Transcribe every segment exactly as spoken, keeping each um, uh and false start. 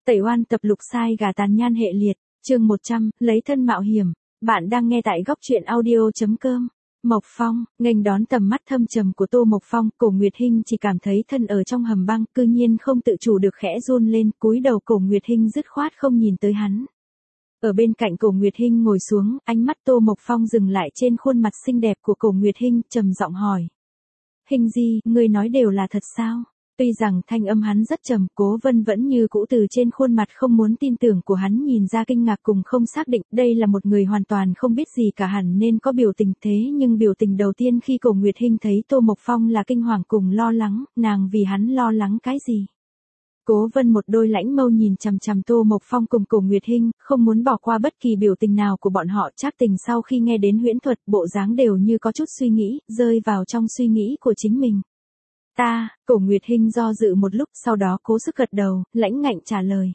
Tẩy oan tập lục sai gà tàn nhan hệ liệt, chương một trăm, lấy thân mạo hiểm. Bạn đang nghe tại góc truyện audio chấm com. Mộc Phong, nghênh đón tầm mắt thâm trầm của Tô Mộc Phong, Cổ Nguyệt Hinh chỉ cảm thấy thân ở trong hầm băng, cư nhiên không tự chủ được khẽ run lên, cúi đầu Cổ Nguyệt Hinh dứt khoát không nhìn tới hắn. Ở bên cạnh Cổ Nguyệt Hinh ngồi xuống, ánh mắt Tô Mộc Phong dừng lại trên khuôn mặt xinh đẹp của Cổ Nguyệt Hinh, trầm giọng hỏi: "Hinh Di, ngươi nói đều là thật sao?" Tuy rằng thanh âm hắn rất trầm, Cố Vân vẫn như cũ từ trên khuôn mặt không muốn tin tưởng của hắn nhìn ra kinh ngạc cùng không xác định, đây là một người hoàn toàn không biết gì cả hẳn nên có biểu tình thế nhưng biểu tình đầu tiên khi Cổ Nguyệt Hinh thấy Tô Mộc Phong là kinh hoàng cùng lo lắng, nàng vì hắn lo lắng cái gì? Cố Vân một đôi lãnh mâu nhìn chằm chằm Tô Mộc Phong cùng Cổ Nguyệt Hinh, không muốn bỏ qua bất kỳ biểu tình nào của bọn họ. Trác Tình sau khi nghe đến huyễn thuật, bộ dáng đều như có chút suy nghĩ, rơi vào trong suy nghĩ của chính mình. Ta, Cổ Nguyệt Hinh do dự một lúc, sau đó cố sức gật đầu, lãnh ngạnh trả lời.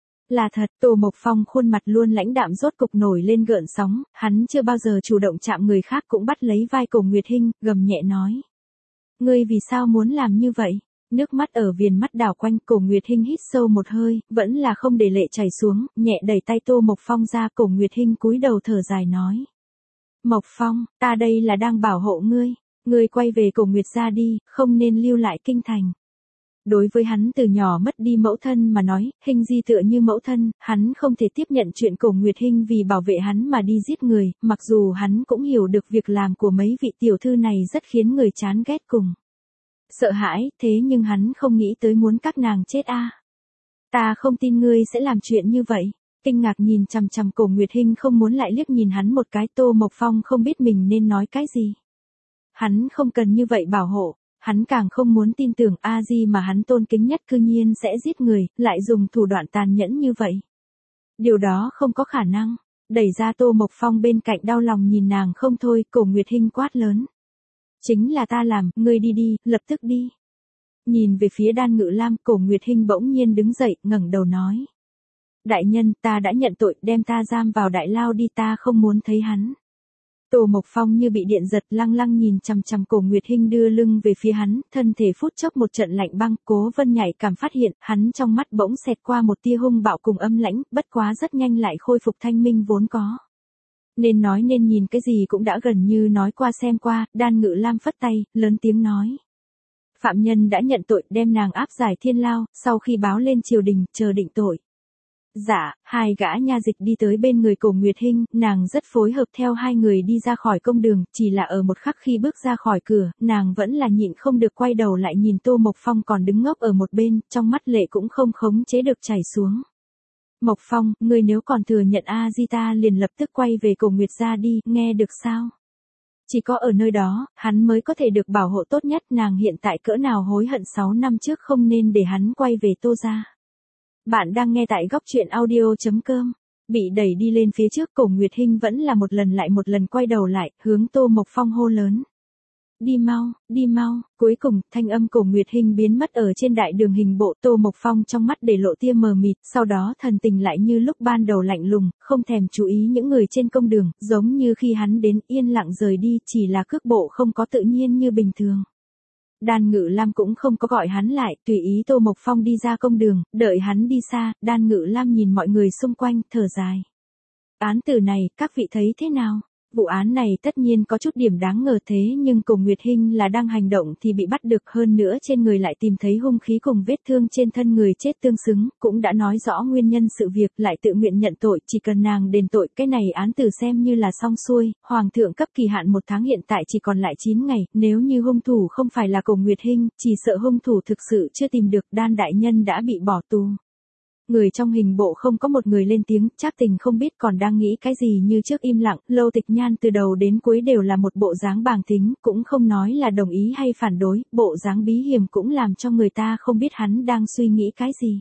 Là thật. Tô Mộc Phong khuôn mặt luôn lãnh đạm rốt cục nổi lên gợn sóng, hắn chưa bao giờ chủ động chạm người khác cũng bắt lấy vai Cổ Nguyệt Hinh, gầm nhẹ nói. Ngươi vì sao muốn làm như vậy? Nước mắt ở viền mắt đảo quanh, Cổ Nguyệt Hinh hít sâu một hơi, vẫn là không để lệ chảy xuống, nhẹ đẩy tay Tô Mộc Phong ra. Cổ Nguyệt Hinh cúi đầu thở dài nói. Mộc Phong, ta đây là đang bảo hộ ngươi. Ngươi quay về Cổ Nguyệt gia đi, không nên lưu lại kinh thành. Đối với hắn từ nhỏ mất đi mẫu thân mà nói, Hinh Di tựa như mẫu thân, hắn không thể tiếp nhận chuyện Cổ Nguyệt Hinh vì bảo vệ hắn mà đi giết người, mặc dù hắn cũng hiểu được việc làm của mấy vị tiểu thư này rất khiến người chán ghét cùng sợ hãi, thế nhưng hắn không nghĩ tới muốn các nàng chết a. À. Ta không tin ngươi sẽ làm chuyện như vậy. Kinh ngạc nhìn chằm chằm Cổ Nguyệt Hinh không muốn lại liếc nhìn hắn một cái. Tô Mộc Phong không biết mình nên nói cái gì. Hắn không cần như vậy bảo hộ, hắn càng không muốn tin tưởng A Di mà hắn tôn kính nhất cư nhiên sẽ giết người, lại dùng thủ đoạn tàn nhẫn như vậy. Điều đó không có khả năng. Đẩy ra Tô Mộc Phong bên cạnh đau lòng nhìn nàng không thôi, Cổ Nguyệt Hinh quát lớn. Chính là ta làm, ngươi đi đi, lập tức đi. Nhìn về phía Đan Ngự Lam, Cổ Nguyệt Hinh bỗng nhiên đứng dậy, ngẩng đầu nói. Đại nhân, ta đã nhận tội, đem ta giam vào đại lao đi, ta không muốn thấy hắn. Tô Mộc Phong như bị điện giật, lăng lăng nhìn chằm chằm Cổ Nguyệt Hinh đưa lưng về phía hắn, thân thể phút chốc một trận lạnh băng. Cố Vân nhạy cảm phát hiện, hắn trong mắt bỗng xẹt qua một tia hung bạo cùng âm lãnh, bất quá rất nhanh lại khôi phục thanh minh vốn có. Nên nói nên nhìn cái gì cũng đã gần như nói qua xem qua. Đan Ngự Lam phất tay, lớn tiếng nói. Phạm nhân đã nhận tội, đem nàng áp giải thiên lao, sau khi báo lên triều đình, chờ định tội. Dạ, hai gã nha dịch đi tới bên người Cổ Nguyệt Hinh, nàng rất phối hợp theo hai người đi ra khỏi công đường, chỉ là ở một khắc khi bước ra khỏi cửa, nàng vẫn là nhịn không được quay đầu lại nhìn Tô Mộc Phong còn đứng ngốc ở một bên, trong mắt lệ cũng không khống chế được chảy xuống. Mộc Phong, ngươi nếu còn thừa nhận A Di ta liền lập tức quay về Cổ Nguyệt gia đi, nghe được sao? Chỉ có ở nơi đó, hắn mới có thể được bảo hộ tốt nhất. Nàng hiện tại cỡ nào hối hận sáu năm trước không nên để hắn quay về Tô gia. Bạn đang nghe tại góc truyện audio chấm com. Bị đẩy đi lên phía trước, Cổ Nguyệt Hinh vẫn là một lần lại một lần quay đầu lại, hướng Tô Mộc Phong hô lớn. Đi mau, đi mau. Cuối cùng, thanh âm Cổ Nguyệt Hinh biến mất ở trên đại đường hình bộ. Tô Mộc Phong trong mắt để lộ tia mờ mịt, sau đó thần tình lại như lúc ban đầu lạnh lùng, không thèm chú ý những người trên công đường, giống như khi hắn đến yên lặng rời đi, chỉ là cước bộ không có tự nhiên như bình thường. Đan Ngự Lam cũng không có gọi hắn lại, tùy ý Tô Mộc Phong đi ra công đường, đợi hắn đi xa, Đan Ngự Lam nhìn mọi người xung quanh, thở dài. Án tử này, các vị thấy thế nào? Vụ án này tất nhiên có chút điểm đáng ngờ thế nhưng Cổ Nguyệt Hinh là đang hành động thì bị bắt được, hơn nữa trên người lại tìm thấy hung khí cùng vết thương trên thân người chết tương xứng, cũng đã nói rõ nguyên nhân sự việc, lại tự nguyện nhận tội, chỉ cần nàng đền tội, cái này án tử xem như là xong xuôi. Hoàng thượng cấp kỳ hạn một tháng, hiện tại chỉ còn lại chín ngày, nếu như hung thủ không phải là Cổ Nguyệt Hinh, chỉ sợ hung thủ thực sự chưa tìm được, Đan đại nhân đã bị bỏ tù. Người trong hình bộ không có một người lên tiếng, Trác Tình không biết còn đang nghĩ cái gì như trước im lặng. Lâu Tịch Nhan từ đầu đến cuối đều là một bộ dáng bàng tính, cũng không nói là đồng ý hay phản đối, bộ dáng bí hiểm cũng làm cho người ta không biết hắn đang suy nghĩ cái gì.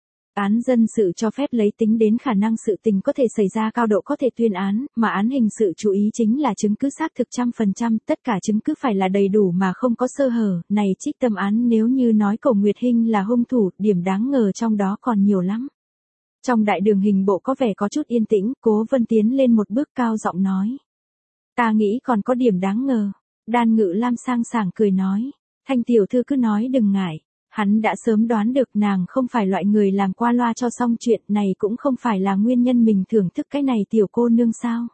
Án dân sự cho phép lấy tính đến khả năng sự tình có thể xảy ra cao độ có thể tuyên án, mà án hình sự chú ý chính là chứng cứ xác thực trăm phần trăm, tất cả chứng cứ phải là đầy đủ mà không có sơ hở. Này trích tâm án nếu như nói Cổ Nguyệt Hinh là hung thủ, điểm đáng ngờ trong đó còn nhiều lắm. Trong đại đường hình bộ có vẻ có chút yên tĩnh, Cố Vân tiến lên một bước cao giọng nói. Ta nghĩ còn có điểm đáng ngờ. Đan Ngự Lam sang sảng cười nói. Thanh tiểu thư cứ nói đừng ngại. Hắn đã sớm đoán được nàng không phải loại người làm qua loa cho xong chuyện, này cũng không phải là nguyên nhân mình thưởng thức cái này tiểu cô nương sao.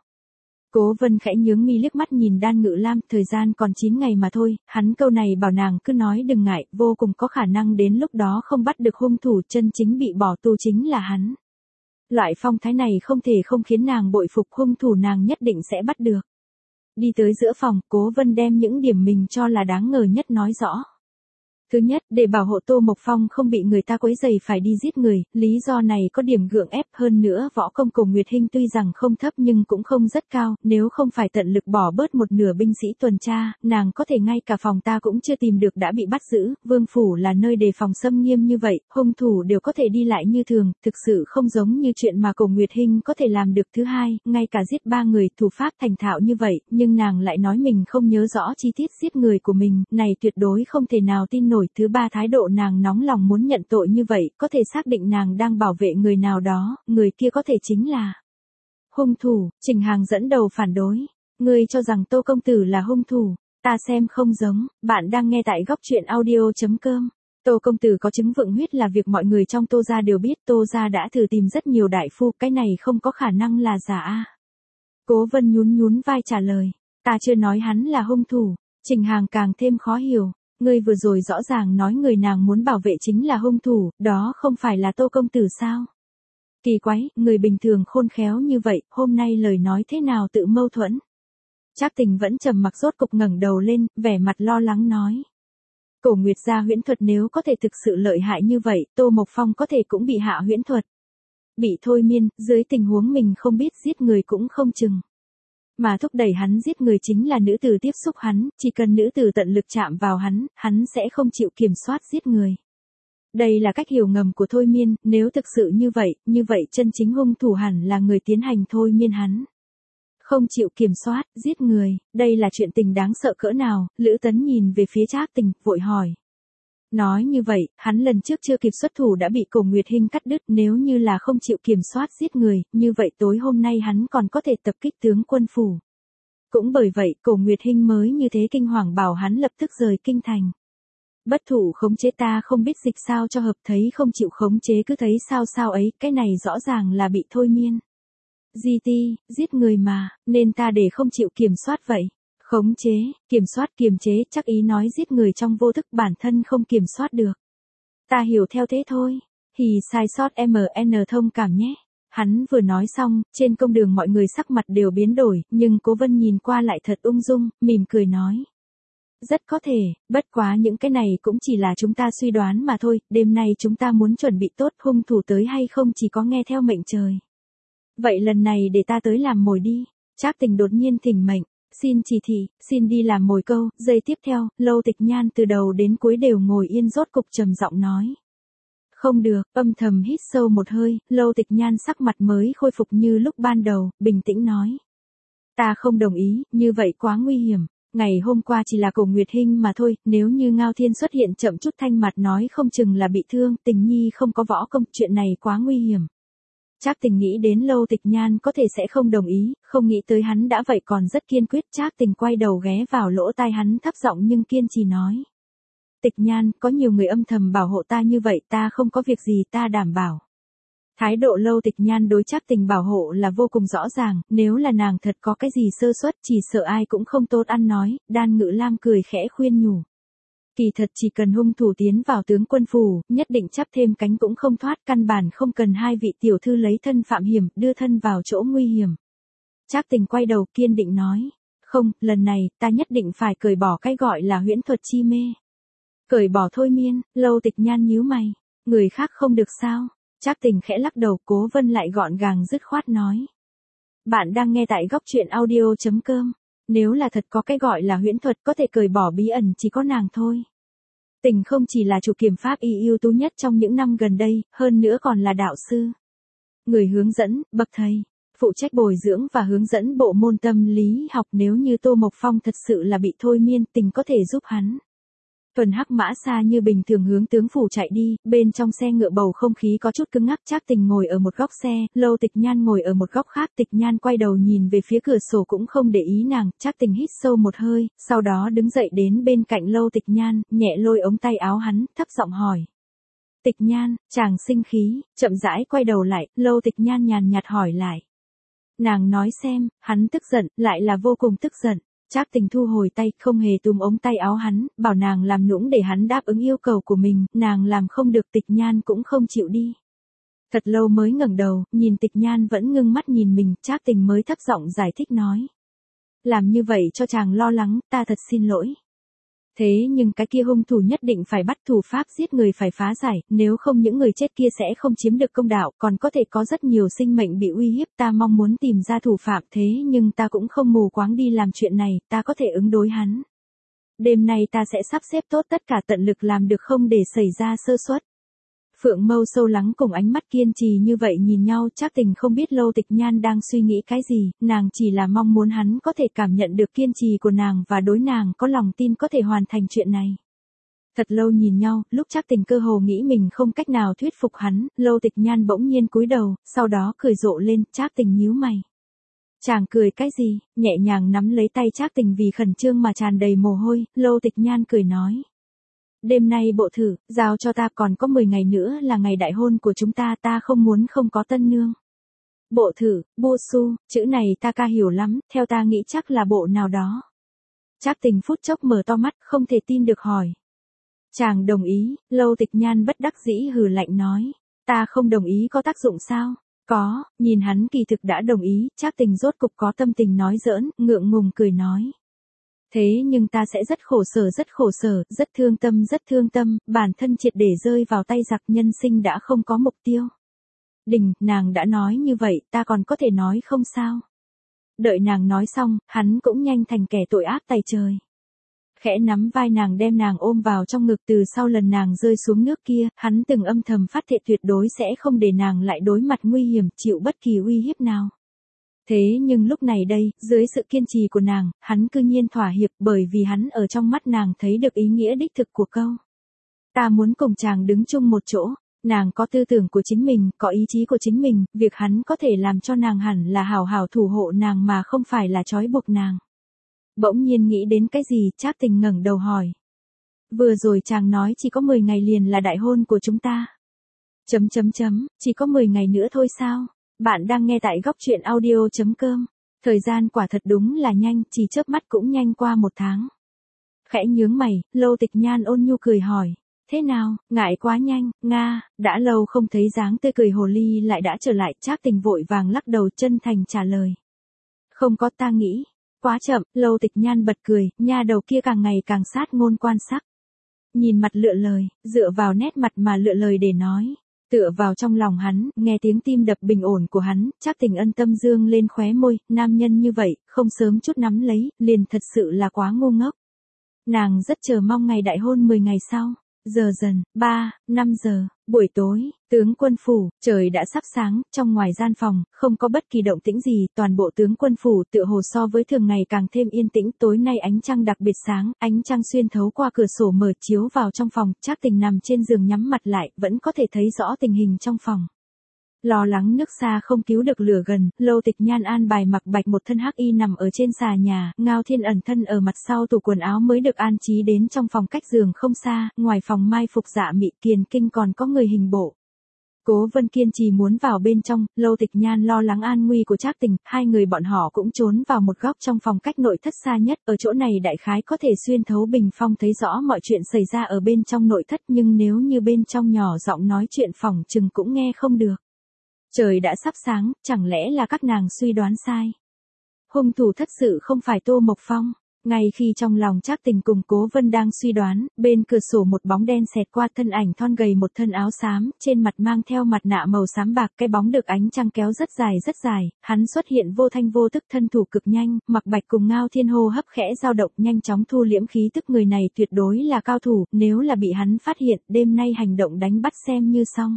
Cố Vân khẽ nhướng mi liếc mắt nhìn Đan Ngự Lam, thời gian còn chín ngày mà thôi, hắn câu này bảo nàng cứ nói đừng ngại, vô cùng có khả năng đến lúc đó không bắt được hung thủ, chân chính bị bỏ tù chính là hắn. Loại phong thái này không thể không khiến nàng bội phục, hung thủ nàng nhất định sẽ bắt được. Đi tới giữa phòng, Cố Vân đem những điểm mình cho là đáng ngờ nhất nói rõ. Thứ nhất, để bảo hộ Tô Mộc Phong không bị người ta quấy rầy phải đi giết người, lý do này có điểm gượng ép, hơn nữa võ công của Nguyệt Hinh tuy rằng không thấp nhưng cũng không rất cao, nếu không phải tận lực bỏ bớt một nửa binh sĩ tuần tra, nàng có thể ngay cả phòng ta cũng chưa tìm được đã bị bắt giữ, vương phủ là nơi đề phòng xâm nghiêm như vậy, hung thủ đều có thể đi lại như thường, thực sự không giống như chuyện mà Cổ Nguyệt Hinh có thể làm được. Thứ hai, ngay cả giết ba người, thủ pháp thành thạo như vậy, nhưng nàng lại nói mình không nhớ rõ chi tiết giết người của mình, này tuyệt đối không thể nào tin nổi. Thứ ba, thái độ nàng nóng lòng muốn nhận tội như vậy, có thể xác định nàng đang bảo vệ người nào đó, người kia có thể chính là hung thủ. Trình Hàng dẫn đầu phản đối. Ngươi cho rằng Tô công tử là hung thủ, ta xem không giống. Bạn đang nghe tại góc truyện audio chấm com. Tô công tử có chứng vượng huyết là việc mọi người trong Tô gia đều biết, Tô gia đã thử tìm rất nhiều đại phu, cái này không có khả năng là giả a. Cố Vân nhún nhún vai trả lời, ta chưa nói hắn là hung thủ. Trình Hàng càng thêm khó hiểu. Ngươi vừa rồi rõ ràng nói người nàng muốn bảo vệ chính là hung thủ, đó không phải là Tô công tử sao? Kỳ quái, người bình thường khôn khéo như vậy, hôm nay lời nói thế nào tự mâu thuẫn? Trác Tình vẫn trầm mặc, rốt cục ngẩng đầu lên, vẻ mặt lo lắng nói. Cổ Nguyệt gia huyễn thuật nếu có thể thực sự lợi hại như vậy, Tô Mộc Phong có thể cũng bị hạ huyễn thuật. Bị thôi miên, dưới tình huống mình không biết giết người cũng không chừng. Mà thúc đẩy hắn giết người chính là nữ tử tiếp xúc hắn, chỉ cần nữ tử tận lực chạm vào hắn, hắn sẽ không chịu kiểm soát giết người. Đây là cách hiểu ngầm của thôi miên, nếu thực sự như vậy, như vậy chân chính hung thủ hẳn là người tiến hành thôi miên hắn. Không chịu kiểm soát, giết người, đây là chuyện tình đáng sợ cỡ nào. Lữ Tấn nhìn về phía Trác Tình, vội hỏi. Nói như vậy, hắn lần trước chưa kịp xuất thủ đã bị Cổ Nguyệt Hinh cắt đứt, nếu như là không chịu kiểm soát giết người, như vậy tối hôm nay hắn còn có thể tập kích tướng quân phủ. Cũng bởi vậy, Cổ Nguyệt Hinh mới như thế kinh hoàng bảo hắn lập tức rời kinh thành. Bất thủ khống chế, ta không biết dịch sao cho hợp, thấy không chịu khống chế cứ thấy sao sao ấy, cái này rõ ràng là bị thôi miên. Di ti, giết người mà, nên ta để không chịu kiểm soát vậy. Khống chế, kiểm soát, kiềm chế, chắc ý nói giết người trong vô thức, bản thân không kiểm soát được. Ta hiểu theo thế thôi. Hì sai sót em en thông cảm nhé. Hắn vừa nói xong, trên công đường mọi người sắc mặt đều biến đổi, nhưng Cố Vân nhìn qua lại thật ung dung, mỉm cười nói. Rất có thể, bất quá những cái này cũng chỉ là chúng ta suy đoán mà thôi, đêm nay chúng ta muốn chuẩn bị tốt, hung thủ tới hay không chỉ có nghe theo mệnh trời. Vậy lần này để ta tới làm mồi đi. Trác Tình đột nhiên thỉnh mệnh. Xin chỉ thị, xin đi làm mồi câu. Giây tiếp theo, Lâu Tịch Nhan từ đầu đến cuối đều ngồi yên, rốt cục trầm giọng nói. Không được, âm thầm hít sâu một hơi, Lâu Tịch Nhan sắc mặt mới khôi phục như lúc ban đầu, bình tĩnh nói. Ta không đồng ý, như vậy quá nguy hiểm. Ngày hôm qua chỉ là Cổ Nguyệt Hinh mà thôi, nếu như Ngao Thiên xuất hiện chậm chút thanh mặt nói không chừng là bị thương, Tình Nhi không có võ công, chuyện này quá nguy hiểm. Trác Tình nghĩ đến Lâu Tịch Nhan có thể sẽ không đồng ý, không nghĩ tới hắn đã vậy còn rất kiên quyết. Trác Tình quay đầu ghé vào lỗ tai hắn thấp giọng nhưng kiên trì nói. Tịch Nhan, có nhiều người âm thầm bảo hộ ta như vậy, ta không có việc gì, ta đảm bảo. Thái độ Lâu Tịch Nhan đối Trác Tình bảo hộ là vô cùng rõ ràng, nếu là nàng thật có cái gì sơ suất chỉ sợ ai cũng không tốt ăn nói. Đan Ngự Lam cười khẽ khuyên nhủ. Kỳ thật chỉ cần hung thủ tiến vào tướng quân phủ, nhất định chắp thêm cánh cũng không thoát, căn bản không cần hai vị tiểu thư lấy thân phạm hiểm, đưa thân vào chỗ nguy hiểm. Trác Tình quay đầu kiên định nói, không, lần này, ta nhất định phải cởi bỏ cái gọi là huyễn thuật chi mê. Cởi bỏ thôi miên. Lâu Tịch Nhan nhíu mày, người khác không được sao? Trác Tình khẽ lắc đầu. Cố Vân lại gọn gàng dứt khoát nói. Bạn đang nghe tại góc truyện audio chấm com. Nếu là thật có cái gọi là huyễn thuật có thể cởi bỏ bí ẩn chỉ có nàng thôi. Tình không chỉ là chủ kiểm pháp y ưu tú nhất trong những năm gần đây, hơn nữa còn là đạo sư. Người hướng dẫn, bậc thầy, phụ trách bồi dưỡng và hướng dẫn bộ môn tâm lý học. Nếu như Tô Mộc Phong thật sự là bị thôi miên, Tình có thể giúp hắn. Tuần Hắc Mã xa như bình thường hướng tướng phủ chạy đi, bên trong xe ngựa bầu không khí có chút cứng ngắc. Trác Tình ngồi ở một góc xe, Lâu Tịch Nhan ngồi ở một góc khác. Tịch Nhan quay đầu nhìn về phía cửa sổ cũng không để ý nàng. Trác Tình hít sâu một hơi, sau đó đứng dậy đến bên cạnh Lâu Tịch Nhan, nhẹ lôi ống tay áo hắn, thấp giọng hỏi. Tịch Nhan, chàng sinh khí, chậm rãi quay đầu lại, Lâu Tịch Nhan nhàn nhạt hỏi lại. Nàng nói xem, hắn tức giận, lại là vô cùng tức giận. Trác Tình thu hồi tay, không hề túm ống tay áo hắn, bảo nàng làm nũng để hắn đáp ứng yêu cầu của mình, nàng làm không được. Tịch Nhan cũng không chịu đi. Thật lâu mới ngẩng đầu, nhìn Tịch Nhan vẫn ngưng mắt nhìn mình, Trác Tình mới thấp giọng giải thích nói. Làm như vậy cho chàng lo lắng, ta thật xin lỗi. Thế nhưng cái kia hung thủ nhất định phải bắt thủ pháp giết người phải phá giải, nếu không những người chết kia sẽ không chiếm được công đạo, còn có thể có rất nhiều sinh mệnh bị uy hiếp. Ta mong muốn tìm ra thủ phạm, thế nhưng ta cũng không mù quáng đi làm chuyện này, ta có thể ứng đối hắn. Đêm nay ta sẽ sắp xếp tốt tất cả, tận lực làm được không để xảy ra sơ suất. Phượng mâu sâu lắng cùng ánh mắt kiên trì như vậy nhìn nhau. Trác Tình không biết Lâu Tịch Nhan đang suy nghĩ cái gì, nàng chỉ là mong muốn hắn có thể cảm nhận được kiên trì của nàng và đối nàng có lòng tin có thể hoàn thành chuyện này. Thật lâu nhìn nhau, lúc Trác Tình cơ hồ nghĩ mình không cách nào thuyết phục hắn, Lâu Tịch Nhan bỗng nhiên cúi đầu, sau đó cười rộ lên. Trác Tình nhíu mày. Chàng cười cái gì? Nhẹ nhàng nắm lấy tay Trác Tình vì khẩn trương mà tràn đầy mồ hôi. Lâu Tịch Nhan cười nói. Đêm nay bộ thử, giao cho ta, còn có mười ngày nữa là ngày đại hôn của chúng ta, ta không muốn không có tân nương. Bộ thử, bu su, chữ này ta ca hiểu lắm, theo ta nghĩ chắc là bộ nào đó. Trác Tình phút chốc mở to mắt, không thể tin được hỏi. Chàng đồng ý, Lâu Tịch Nhan bất đắc dĩ hừ lạnh nói. Ta không đồng ý có tác dụng sao? Có, nhìn hắn kỳ thực đã đồng ý, Trác Tình rốt cục có tâm tình nói giỡn, ngượng ngùng cười nói. Thế nhưng ta sẽ rất khổ sở rất khổ sở, rất thương tâm rất thương tâm, bản thân triệt để rơi vào tay giặc, nhân sinh đã không có mục tiêu. Đình, nàng đã nói như vậy, ta còn có thể nói không sao? Đợi nàng nói xong, hắn cũng nhanh thành kẻ tội ác tày trời. Khẽ nắm vai nàng đem nàng ôm vào trong ngực. Từ sau lần nàng rơi xuống nước kia, hắn từng âm thầm phát thệ tuyệt đối sẽ không để nàng lại đối mặt nguy hiểm, chịu bất kỳ uy hiếp nào. Thế nhưng lúc này đây, dưới sự kiên trì của nàng, hắn cư nhiên thỏa hiệp, bởi vì hắn ở trong mắt nàng thấy được ý nghĩa đích thực của câu. Ta muốn cùng chàng đứng chung một chỗ. Nàng có tư tưởng của chính mình, có ý chí của chính mình, việc hắn có thể làm cho nàng hẳn là hào hào thủ hộ nàng mà không phải là trói buộc nàng. Bỗng nhiên nghĩ đến cái gì, Trác Tình ngẩng đầu hỏi. Vừa rồi chàng nói chỉ có mười ngày liền là đại hôn của chúng ta. Chấm chấm chấm, chỉ có mười ngày nữa thôi sao? Bạn đang nghe tại góc truyện audio chấm com. Thời gian quả thật đúng là nhanh, chỉ chớp mắt cũng nhanh qua một tháng. Khẽ nhướng mày, Lâu Tịch Nhan ôn nhu cười hỏi. Thế nào, ngại quá nhanh, Nga, đã lâu không thấy dáng tươi cười hồ ly lại đã trở lại. Trác Tình vội vàng lắc đầu chân thành trả lời. Không có, ta nghĩ. Quá chậm, Lâu Tịch Nhan bật cười, nha đầu kia càng ngày càng sát ngôn quan sắc. Nhìn mặt lựa lời, dựa vào nét mặt mà lựa lời để nói. Tựa vào trong lòng hắn, nghe tiếng tim đập bình ổn của hắn, Trác Tình ân tâm dương lên khóe môi, nam nhân như vậy, không sớm chút nắm lấy, liền thật sự là quá ngu ngốc. Nàng rất chờ mong ngày đại hôn mười ngày sau. Giờ dần, ba, năm giờ, buổi tối, tướng quân phủ, trời đã sắp sáng, trong ngoài gian phòng, không có bất kỳ động tĩnh gì, toàn bộ tướng quân phủ tựa hồ so với thường ngày càng thêm yên tĩnh. Tối nay ánh trăng đặc biệt sáng, ánh trăng xuyên thấu qua cửa sổ mở chiếu vào trong phòng. Trác Tình nằm trên giường nhắm mặt lại, vẫn có thể thấy rõ tình hình trong phòng. Lo lắng nước xa không cứu được lửa gần, Lâu Tịch Nhan an bài Mặc Bạch một thân hắc y nằm ở trên xà nhà, Ngao Thiên ẩn thân ở mặt sau tủ quần áo mới được an trí đến trong phòng cách giường không xa, ngoài phòng mai phục Dạ Mị, Kiền Kinh còn có người hình bộ. Cố Vân kiên trì muốn vào bên trong, Lâu Tịch Nhan lo lắng an nguy của Trác Tình, hai người bọn họ cũng trốn vào một góc trong phòng cách nội thất xa nhất, ở chỗ này đại khái có thể xuyên thấu bình phong thấy rõ mọi chuyện xảy ra ở bên trong nội thất, nhưng nếu như bên trong nhỏ giọng nói chuyện phòng chừng cũng nghe không được. Trời đã sắp sáng, chẳng lẽ là các nàng suy đoán sai? Hung thủ thật sự không phải Tô Mộc Phong. Ngay khi trong lòng Trác Tình cùng Cố Vân đang suy đoán, bên cửa sổ một bóng đen xẹt qua, thân ảnh thon gầy một thân áo xám, trên mặt mang theo mặt nạ màu xám bạc, cái bóng được ánh trăng kéo rất dài rất dài, hắn xuất hiện vô thanh vô tức, thân thủ cực nhanh. Mặc Bạch cùng Ngao Thiên hô hấp khẽ dao động, nhanh chóng thu liễm khí tức, người này tuyệt đối là cao thủ, nếu là bị hắn phát hiện, đêm nay hành động đánh bắt xem như xong.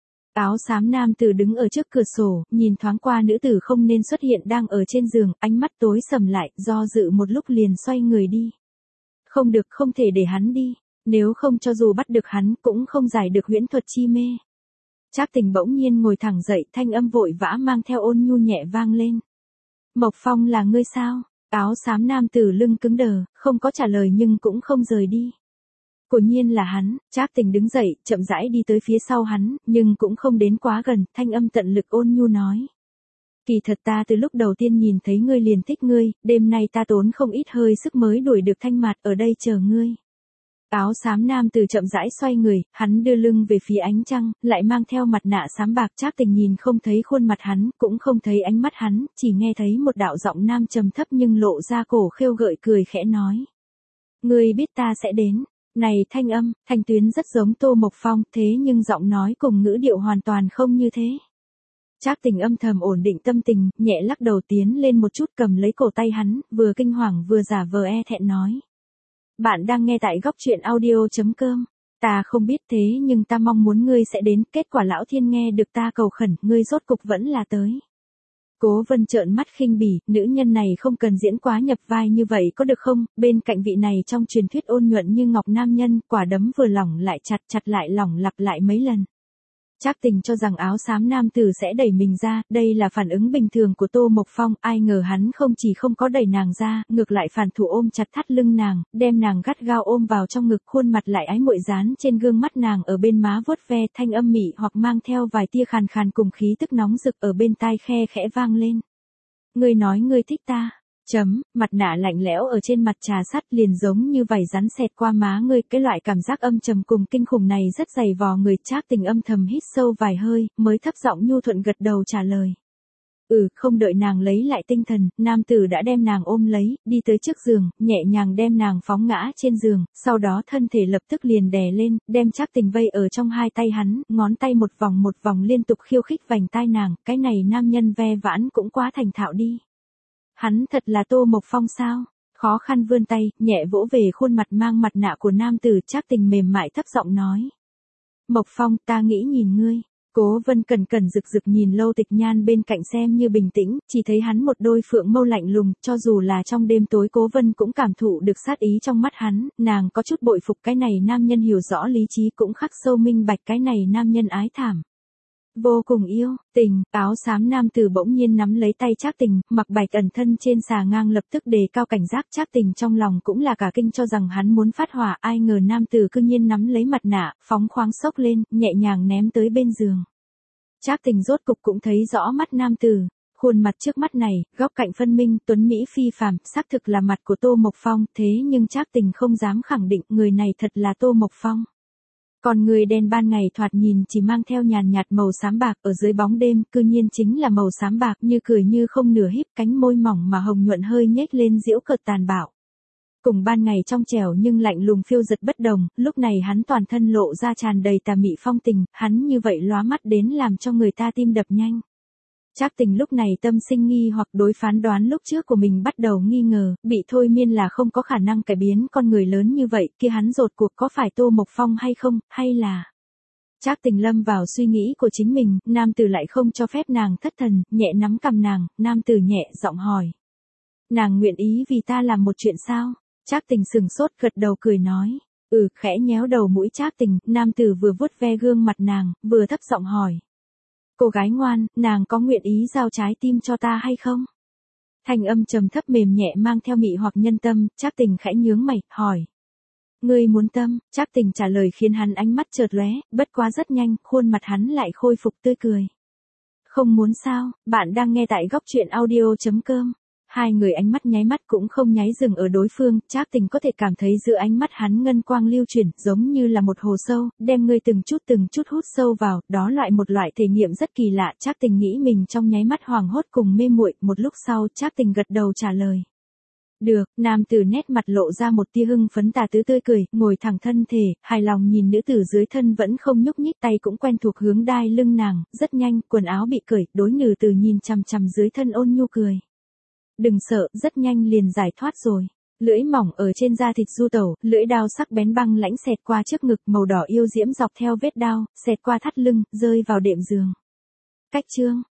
Áo xám nam tử đứng ở trước cửa sổ, nhìn thoáng qua nữ tử không nên xuất hiện đang ở trên giường, ánh mắt tối sầm lại, do dự một lúc liền xoay người đi. Không được, không thể để hắn đi. Nếu không cho dù bắt được hắn cũng không giải được huyễn thuật chi mê. Trác Tình bỗng nhiên ngồi thẳng dậy, thanh âm vội vã mang theo ôn nhu nhẹ vang lên. Mộc Phong là ngươi sao? Áo xám nam tử lưng cứng đờ, không có trả lời nhưng cũng không rời đi. Quả nhiên là hắn. Trác Tình đứng dậy, chậm rãi đi tới phía sau hắn, nhưng cũng không đến quá gần, thanh âm tận lực ôn nhu nói. Kỳ thật ta từ lúc đầu tiên nhìn thấy ngươi liền thích ngươi, đêm nay ta tốn không ít hơi sức mới đuổi được Thanh Mạt ở đây chờ ngươi. Áo xám nam tử chậm rãi xoay người, hắn đưa lưng về phía ánh trăng, lại mang theo mặt nạ xám bạc. Trác Tình nhìn không thấy khuôn mặt hắn, cũng không thấy ánh mắt hắn, chỉ nghe thấy một đạo giọng nam trầm thấp nhưng lộ ra cổ khêu gợi cười khẽ nói. Ngươi biết ta sẽ đến. Này thanh âm, thanh tuyến rất giống Tô Mộc Phong, thế nhưng giọng nói cùng ngữ điệu hoàn toàn không như thế. Trác Tình âm thầm ổn định tâm tình, nhẹ lắc đầu tiến lên một chút cầm lấy cổ tay hắn, vừa kinh hoàng vừa giả vờ e thẹn nói. Bạn đang nghe tại góc truyện audio chấm com. Ta không biết thế nhưng ta mong muốn ngươi sẽ đến, kết quả lão thiên nghe được ta cầu khẩn, ngươi rốt cục vẫn là tới. Cố Vân trợn mắt khinh bỉ, nữ nhân này không cần diễn quá nhập vai như vậy có được không, bên cạnh vị này trong truyền thuyết ôn nhuận như ngọc nam nhân, quả đấm vừa lỏng lại chặt, chặt lại lỏng lặp lại mấy lần. Trác Tình cho rằng áo xám nam tử sẽ đẩy mình ra, đây là phản ứng bình thường của Tô Mộc Phong, ai ngờ hắn không chỉ không có đẩy nàng ra, ngược lại phản thủ ôm chặt thắt lưng nàng, đem nàng gắt gao ôm vào trong ngực, khuôn mặt lại ái muội dán trên gương mắt nàng ở bên má vuốt ve, thanh âm mị hoặc mang theo vài tia khàn khàn cùng khí tức nóng rực ở bên tai khe khẽ vang lên. Ngươi nói ngươi thích ta. Chấm, mặt nạ lạnh lẽo ở trên mặt trà sắt liền giống như vảy rắn xẹt qua má ngươi, cái loại cảm giác âm trầm cùng kinh khủng này rất dày vò người. Trác Tình âm thầm hít sâu vài hơi, mới thấp giọng nhu thuận gật đầu trả lời. Ừ, không đợi nàng lấy lại tinh thần, nam tử đã đem nàng ôm lấy, đi tới trước giường, nhẹ nhàng đem nàng phóng ngã trên giường, sau đó thân thể lập tức liền đè lên, đem Trác Tình vây ở trong hai tay hắn, ngón tay một vòng một vòng liên tục khiêu khích vành tai nàng, cái này nam nhân ve vãn cũng quá thành thạo đi. Hắn thật là Tô Mộc Phong sao? Khó khăn vươn tay, nhẹ vỗ về khuôn mặt mang mặt nạ của nam tử. Trác Tình mềm mại thấp giọng nói. Mộc Phong, ta nghĩ nhìn ngươi. Cố Vân cẩn cẩn rực rực nhìn Lâu Tịch Nhan bên cạnh xem như bình tĩnh, chỉ thấy hắn một đôi phượng mâu lạnh lùng, cho dù là trong đêm tối Cố Vân cũng cảm thụ được sát ý trong mắt hắn, nàng có chút bội phục cái này nam nhân hiểu rõ lý trí, cũng khắc sâu minh bạch cái này nam nhân ái thảm. Vô cùng yêu, tình, áo xám nam tử bỗng nhiên nắm lấy tay Trác Tình, mặc bạch ẩn thân trên xà ngang lập tức đề cao cảnh giác. Trác Tình trong lòng cũng là cả kinh cho rằng hắn muốn phát hỏa, ai ngờ nam tử cư nhiên nắm lấy mặt nạ, phóng khoáng xốc lên, nhẹ nhàng ném tới bên giường. Trác Tình rốt cục cũng thấy rõ mắt nam tử, khuôn mặt trước mắt này, góc cạnh phân minh, tuấn mỹ phi phàm, xác thực là mặt của Tô Mộc Phong, thế nhưng Trác Tình không dám khẳng định người này thật là Tô Mộc Phong. Còn người đen ban ngày thoạt nhìn chỉ mang theo nhàn nhạt màu xám bạc, ở dưới bóng đêm, cư nhiên chính là màu xám bạc, như cười như không nửa híp, cánh môi mỏng mà hồng nhuận hơi nhếch lên giễu cợt tàn bạo. Cùng ban ngày trong trẻo nhưng lạnh lùng phiêu dật bất đồng, lúc này hắn toàn thân lộ ra tràn đầy tà mị phong tình, hắn như vậy lóa mắt đến làm cho người ta tim đập nhanh. Trác Tình lúc này tâm sinh nghi hoặc đối phán đoán lúc trước của mình bắt đầu nghi ngờ, bị thôi miên là không có khả năng cải biến con người lớn như vậy, kia hắn rốt cuộc có phải Tô Mộc Phong hay không, hay là... Trác Tình lâm vào suy nghĩ của chính mình, nam tử lại không cho phép nàng thất thần, nhẹ nắm cầm nàng, nam tử nhẹ giọng hỏi. Nàng nguyện ý vì ta làm một chuyện sao? Trác Tình sừng sốt gật đầu cười nói. Ừ, khẽ nhéo đầu mũi Trác Tình, nam tử vừa vuốt ve gương mặt nàng, vừa thấp giọng hỏi. Cô gái ngoan, nàng có nguyện ý giao trái tim cho ta hay không? Thanh âm trầm thấp mềm nhẹ mang theo mị hoặc nhân tâm. Trác Tình khẽ nhướng mày, hỏi. Ngươi muốn tâm? Trác Tình trả lời khiến hắn ánh mắt chợt lóe, bất quá rất nhanh, khuôn mặt hắn lại khôi phục tươi cười. Không muốn sao? Bạn đang nghe tại góc truyện audio chấm com. Hai người ánh mắt nháy mắt cũng không nháy dừng ở đối phương, Trác Tình có thể cảm thấy giữa ánh mắt hắn ngân quang lưu chuyển, giống như là một hồ sâu, đem ngươi từng chút từng chút hút sâu vào, đó loại một loại thể nghiệm rất kỳ lạ. Trác Tình nghĩ mình trong nháy mắt hoàng hốt cùng mê muội, một lúc sau Trác Tình gật đầu trả lời. Được, nam tử nét mặt lộ ra một tia hưng phấn tà tứ tươi cười, ngồi thẳng thân thể, hài lòng nhìn nữ tử dưới thân vẫn không nhúc nhích, tay cũng quen thuộc hướng đai lưng nàng, rất nhanh, quần áo bị cởi, đối nữ tử nhìn chằm chằm dưới thân ôn nhu cười. Đừng sợ, rất nhanh liền giải thoát rồi. Lưỡi mỏng ở trên da thịt du tẩu, lưỡi đao sắc bén băng lãnh xẹt qua trước ngực, màu đỏ yêu diễm dọc theo vết đao, xẹt qua thắt lưng, rơi vào đệm giường. Cách chương,